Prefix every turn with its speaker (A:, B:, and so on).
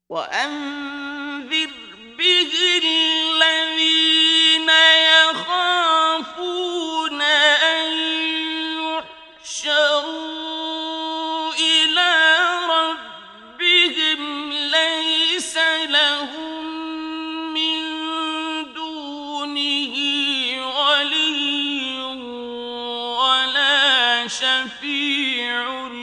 A: وأنذر به الذين يخافون أن يحشروا إلى ربهم ليس لهم من دونه ولي ولا شفيع